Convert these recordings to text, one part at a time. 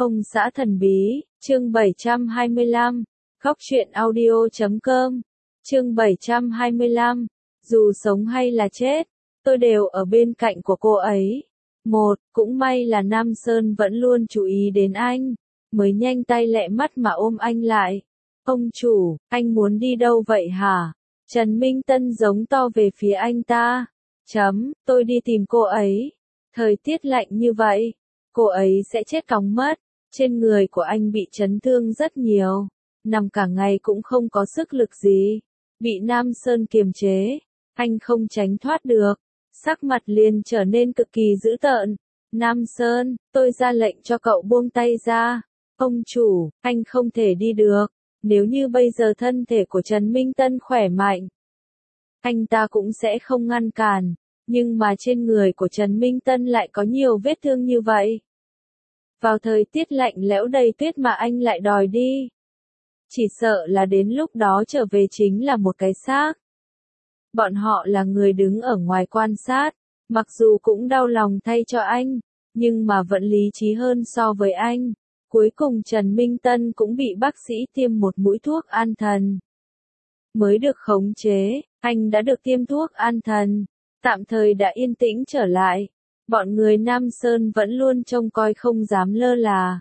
Ông xã thần bí, chương 725, Khóc chuyện audio.com, chương 725, dù sống hay là chết, tôi đều ở bên cạnh của cô ấy. Cũng may là Nam Sơn vẫn luôn chú ý đến anh, mới nhanh tay lẹ mắt mà ôm anh lại. Ông chủ, anh muốn đi đâu vậy hả? Trần Minh Tân giống to về phía anh ta. Tôi đi tìm cô ấy. Thời tiết lạnh như vậy, cô ấy sẽ chết cóng mất. Trên người của anh bị chấn thương rất nhiều, nằm cả ngày cũng không có sức lực gì. Bị Nam Sơn kiềm chế, anh không tránh thoát được, sắc mặt liền trở nên cực kỳ dữ tợn. Nam Sơn, tôi ra lệnh cho cậu buông tay ra. Ông chủ, anh không thể đi được. Nếu như bây giờ thân thể của Trần Minh Tân khỏe mạnh, anh ta cũng sẽ không ngăn cản. Nhưng mà trên người của Trần Minh Tân lại có nhiều vết thương như vậy. Vào thời tiết lạnh lẽo đầy tuyết mà anh lại đòi đi. Chỉ sợ là đến lúc đó trở về chính là một cái xác. Bọn họ là người đứng ở ngoài quan sát, mặc dù cũng đau lòng thay cho anh, nhưng mà vẫn lý trí hơn so với anh. Cuối cùng Trần Minh Tân cũng bị bác sĩ tiêm một mũi thuốc an thần. Mới được khống chế, anh đã được tiêm thuốc an thần, tạm thời đã yên tĩnh trở lại. Bọn người Nam Sơn vẫn luôn trông coi không dám lơ là.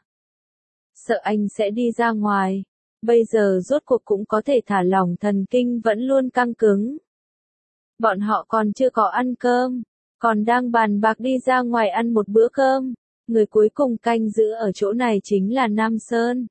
Sợ anh sẽ đi ra ngoài. Bây giờ rốt cuộc cũng có thể thả lỏng thần kinh vẫn luôn căng cứng. Bọn họ còn chưa có ăn cơm, còn đang bàn bạc đi ra ngoài ăn một bữa cơm. Người cuối cùng canh giữ ở chỗ này chính là Nam Sơn.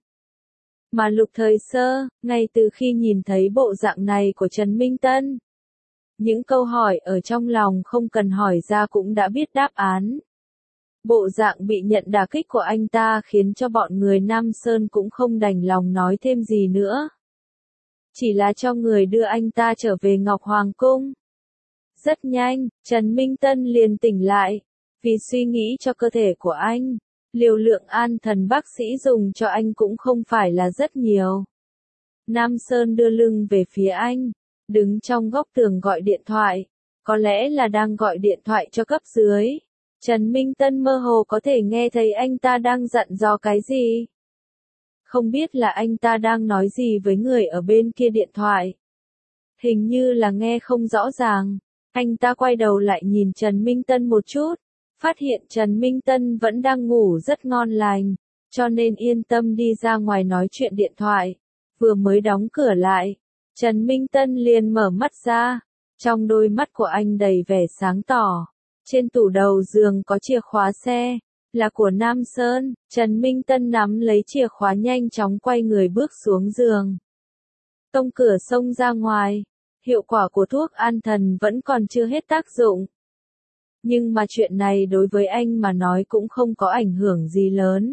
Mà Lục Thời Sơ, ngay từ khi nhìn thấy bộ dạng này của Trần Minh Tân, những câu hỏi ở trong lòng không cần hỏi ra cũng đã biết đáp án. Bộ dạng bị nhận đả kích của anh ta khiến cho bọn người Nam Sơn cũng không đành lòng nói thêm gì nữa. Chỉ là cho người đưa anh ta trở về Ngọc Hoàng Cung. Rất nhanh, Trần Minh Tân liền tỉnh lại. Vì suy nghĩ cho cơ thể của anh, liều lượng an thần bác sĩ dùng cho anh cũng không phải là rất nhiều. Nam Sơn đưa lưng về phía anh, đứng trong góc tường gọi điện thoại, có lẽ là đang gọi điện thoại cho cấp dưới. Trần Minh Tân mơ hồ có thể nghe thấy anh ta đang dặn dò cái gì. Không biết là anh ta đang nói gì với người ở bên kia điện thoại. Hình như là nghe không rõ ràng. Anh ta quay đầu lại nhìn Trần Minh Tân một chút, phát hiện Trần Minh Tân vẫn đang ngủ rất ngon lành, cho nên yên tâm đi ra ngoài nói chuyện điện thoại. Vừa mới đóng cửa lại, Trần Minh Tân liền mở mắt ra, trong đôi mắt của anh đầy vẻ sáng tỏ. Trên tủ đầu giường có chìa khóa xe, là của Nam Sơn. Trần Minh Tân nắm lấy chìa khóa nhanh chóng quay người bước xuống giường. Tông cửa xông ra ngoài, hiệu quả của thuốc an thần vẫn còn chưa hết tác dụng. Nhưng mà chuyện này đối với anh mà nói cũng không có ảnh hưởng gì lớn.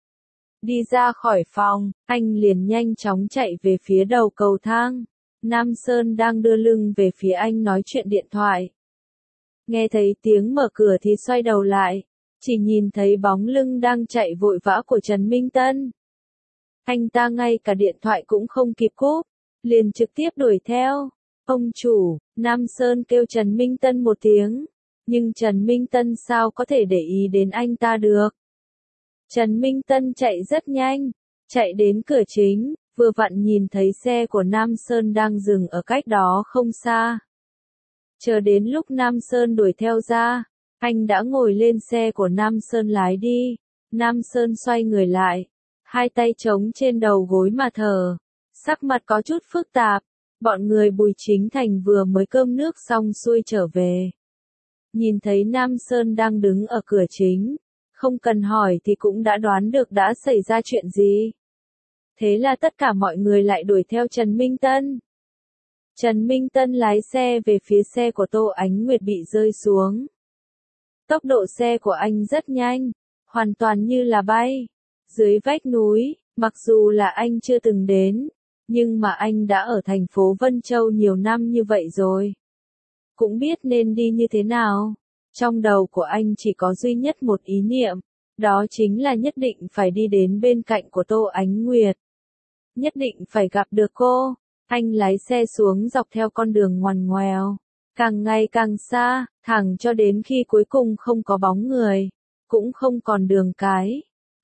Đi ra khỏi phòng, anh liền nhanh chóng chạy về phía đầu cầu thang. Nam Sơn đang đưa lưng về phía anh nói chuyện điện thoại. Nghe thấy tiếng mở cửa thì xoay đầu lại, chỉ nhìn thấy bóng lưng đang chạy vội vã của Trần Minh Tân. Anh ta ngay cả điện thoại cũng không kịp cúp, liền trực tiếp đuổi theo. Ông chủ, Nam Sơn kêu Trần Minh Tân một tiếng, nhưng Trần Minh Tân sao có thể để ý đến anh ta được. Trần Minh Tân chạy rất nhanh, chạy đến cửa chính, vừa vặn nhìn thấy xe của Nam Sơn đang dừng ở cách đó không xa. Chờ đến lúc Nam Sơn đuổi theo ra, anh đã ngồi lên xe của Nam Sơn lái đi. Nam Sơn xoay người lại, hai tay chống trên đầu gối mà thở, sắc mặt có chút phức tạp. Bọn người Bùi Chính Thành vừa mới cơm nước xong xuôi trở về. Nhìn thấy Nam Sơn đang đứng ở cửa chính, không cần hỏi thì cũng đã đoán được đã xảy ra chuyện gì. Thế là tất cả mọi người lại đuổi theo Trần Minh Tân. Trần Minh Tân lái xe về phía xe của Tô Ánh Nguyệt bị rơi xuống. Tốc độ xe của anh rất nhanh, hoàn toàn như là bay. Dưới vách núi, mặc dù là anh chưa từng đến, nhưng mà anh đã ở thành phố Vân Châu nhiều năm như vậy rồi. Cũng biết nên đi như thế nào. Trong đầu của anh chỉ có duy nhất một ý niệm, đó chính là nhất định phải đi đến bên cạnh của Tô Ánh Nguyệt. Nhất định phải gặp được cô. Anh lái xe xuống dọc theo con đường ngoằn ngoèo, càng ngày càng xa, thẳng cho đến khi cuối cùng không có bóng người, cũng không còn đường cái.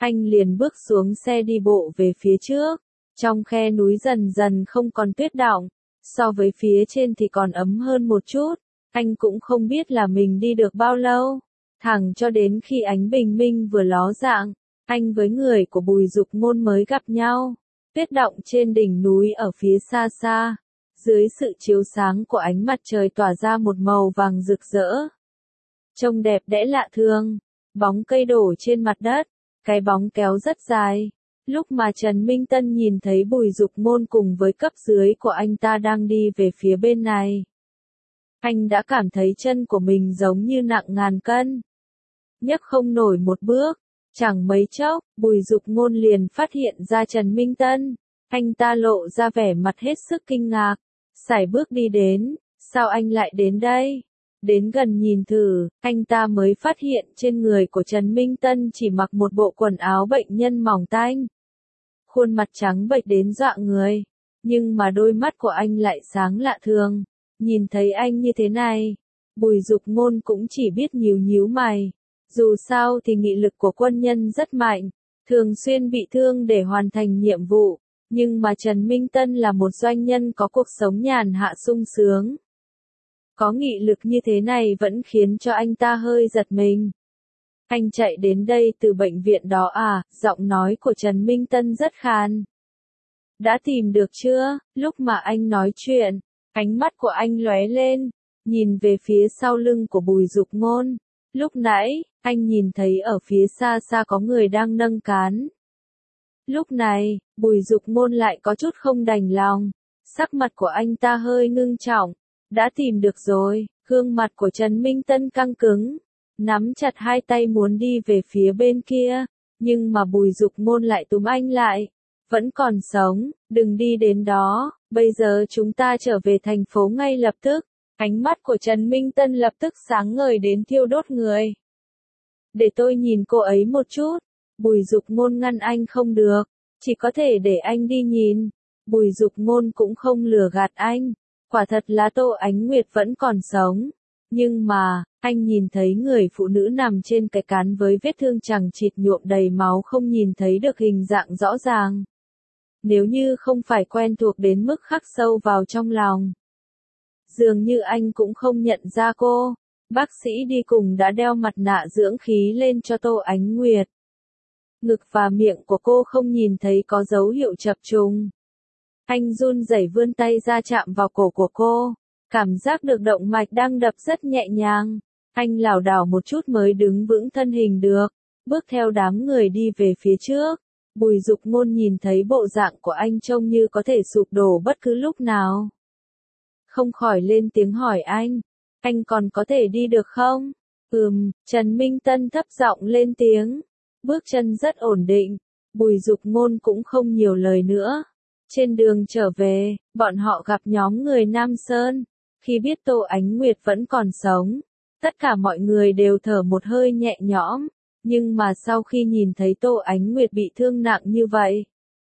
Anh liền bước xuống xe đi bộ về phía trước. Trong khe núi dần dần không còn tuyết đọng, so với phía trên thì còn ấm hơn một chút. Anh cũng không biết là mình đi được bao lâu, thẳng cho đến khi ánh bình minh vừa ló dạng, anh với người của Bùi Dục Ngôn mới gặp nhau. Tuyết đọng trên đỉnh núi ở phía xa xa, dưới sự chiếu sáng của ánh mặt trời tỏa ra một màu vàng rực rỡ. Trông đẹp đẽ lạ thường, bóng cây đổ trên mặt đất, cái bóng kéo rất dài. Lúc mà Trần Minh Tân nhìn thấy Bùi Dục Ngôn cùng với cấp dưới của anh ta đang đi về phía bên này, anh đã cảm thấy chân của mình giống như nặng ngàn cân, nhấc không nổi một bước. Chẳng mấy chốc, Bùi Dục Ngôn liền phát hiện ra Trần Minh Tân. Anh ta lộ ra vẻ mặt hết sức kinh ngạc, sải bước đi đến, sao anh lại đến đây? Đến gần nhìn thử, anh ta mới phát hiện trên người của Trần Minh Tân chỉ mặc một bộ quần áo bệnh nhân mỏng tanh. Khuôn mặt trắng bệch đến dọa người, nhưng mà đôi mắt của anh lại sáng lạ thường. Nhìn thấy anh như thế này, Bùi Dục Ngôn cũng chỉ biết nhíu nhíu mày. Dù sao thì nghị lực của quân nhân rất mạnh, thường xuyên bị thương để hoàn thành nhiệm vụ, nhưng mà Trần Minh Tân là một doanh nhân có cuộc sống nhàn hạ sung sướng. Có nghị lực như thế này vẫn khiến cho anh ta hơi giật mình. Anh chạy đến đây từ bệnh viện đó à? Giọng nói của Trần Minh Tân rất khàn. Đã tìm được chưa? Lúc mà anh nói chuyện, ánh mắt của anh lóe lên, nhìn về phía sau lưng của Bùi Dục Ngôn. Lúc nãy, anh nhìn thấy ở phía xa xa có người đang nâng cán. Lúc này, Bùi Dục Ngôn lại có chút không đành lòng. Sắc mặt của anh ta hơi ngưng trọng. Đã tìm được rồi, gương mặt của Trần Minh Tân căng cứng. Nắm chặt hai tay muốn đi về phía bên kia. Nhưng mà Bùi Dục Ngôn lại túm anh lại. Vẫn còn sống, đừng đi đến đó, bây giờ chúng ta trở về thành phố ngay lập tức. Ánh mắt của Trần Minh Tân lập tức sáng ngời đến thiêu đốt người. Để tôi nhìn cô ấy một chút. Bùi Dục Ngôn ngăn anh không được, chỉ có thể để anh đi nhìn. Bùi Dục Ngôn cũng không lừa gạt anh. Quả thật là Tô Ánh Nguyệt vẫn còn sống. Nhưng mà, anh nhìn thấy người phụ nữ nằm trên cái cán với vết thương chằng chịt nhuộm đầy máu không nhìn thấy được hình dạng rõ ràng. Nếu như không phải quen thuộc đến mức khắc sâu vào trong lòng, dường như anh cũng không nhận ra cô. Bác sĩ đi cùng đã đeo mặt nạ dưỡng khí lên cho Tô Ánh Nguyệt. Ngực và miệng của cô không nhìn thấy có dấu hiệu chập trùng. Anh run rẩy vươn tay ra chạm vào cổ của cô, cảm giác được động mạch đang đập rất nhẹ nhàng. Anh lảo đảo một chút mới đứng vững thân hình được, bước theo đám người đi về phía trước. Bùi Dục Ngôn nhìn thấy bộ dạng của anh trông như có thể sụp đổ bất cứ lúc nào. Không khỏi lên tiếng hỏi anh còn có thể đi được không? Trần Minh Tân thấp giọng lên tiếng, bước chân rất ổn định. Bùi Dục Ngôn cũng không nhiều lời nữa. Trên đường trở về, bọn họ gặp nhóm người Nam Sơn. Khi biết Tô Ánh Nguyệt vẫn còn sống, tất cả mọi người đều thở một hơi nhẹ nhõm. Nhưng mà sau khi nhìn thấy Tô Ánh Nguyệt bị thương nặng như vậy,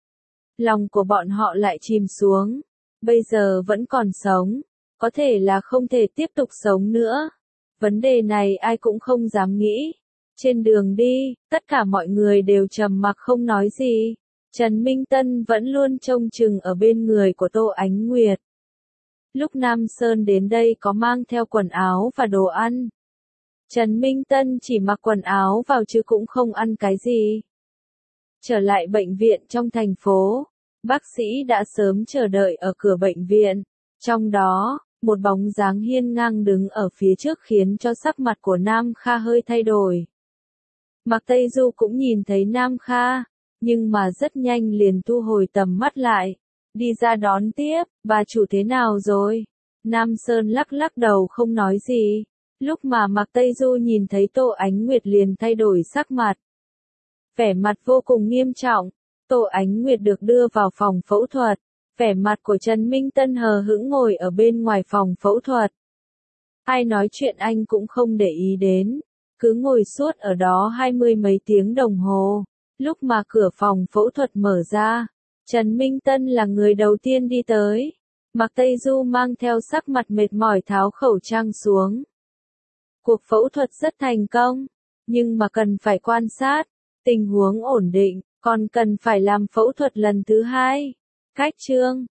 lòng của bọn họ lại chìm xuống. Bây giờ vẫn còn sống, có thể là không thể tiếp tục sống nữa. Vấn đề này ai cũng không dám nghĩ. Trên đường đi, tất cả mọi người đều trầm mặc không nói gì. Trần Minh Tân vẫn luôn trông chừng ở bên người của Tô Ánh Nguyệt. Lúc Nam Sơn đến đây có mang theo quần áo và đồ ăn. Trần Minh Tân chỉ mặc quần áo vào chứ cũng không ăn cái gì. Trở lại bệnh viện trong thành phố, bác sĩ đã sớm chờ đợi ở cửa bệnh viện. Trong đó, một bóng dáng hiên ngang đứng ở phía trước khiến cho sắc mặt của Nam Kha hơi thay đổi. Mạc Tây Du cũng nhìn thấy Nam Kha, nhưng mà rất nhanh liền thu hồi tầm mắt lại. Đi ra đón tiếp, bà chủ thế nào rồi? Nam Sơn lắc lắc đầu không nói gì. Lúc mà Mạc Tây Du nhìn thấy Tô Ánh Nguyệt liền thay đổi sắc mặt. Vẻ mặt vô cùng nghiêm trọng. Tô Ánh Nguyệt được đưa vào phòng phẫu thuật. Vẻ mặt của Trần Minh Tân hờ hững ngồi ở bên ngoài phòng phẫu thuật. Ai nói chuyện anh cũng không để ý đến. Cứ ngồi suốt ở đó 20 mấy tiếng đồng hồ. Lúc mà cửa phòng phẫu thuật mở ra, Trần Minh Tân là người đầu tiên đi tới. Mạc Tây Du mang theo sắc mặt mệt mỏi tháo khẩu trang xuống. Cuộc phẫu thuật rất thành công, nhưng mà cần phải quan sát. Tình huống ổn định, còn cần phải làm phẫu thuật lần thứ 2. Cách chương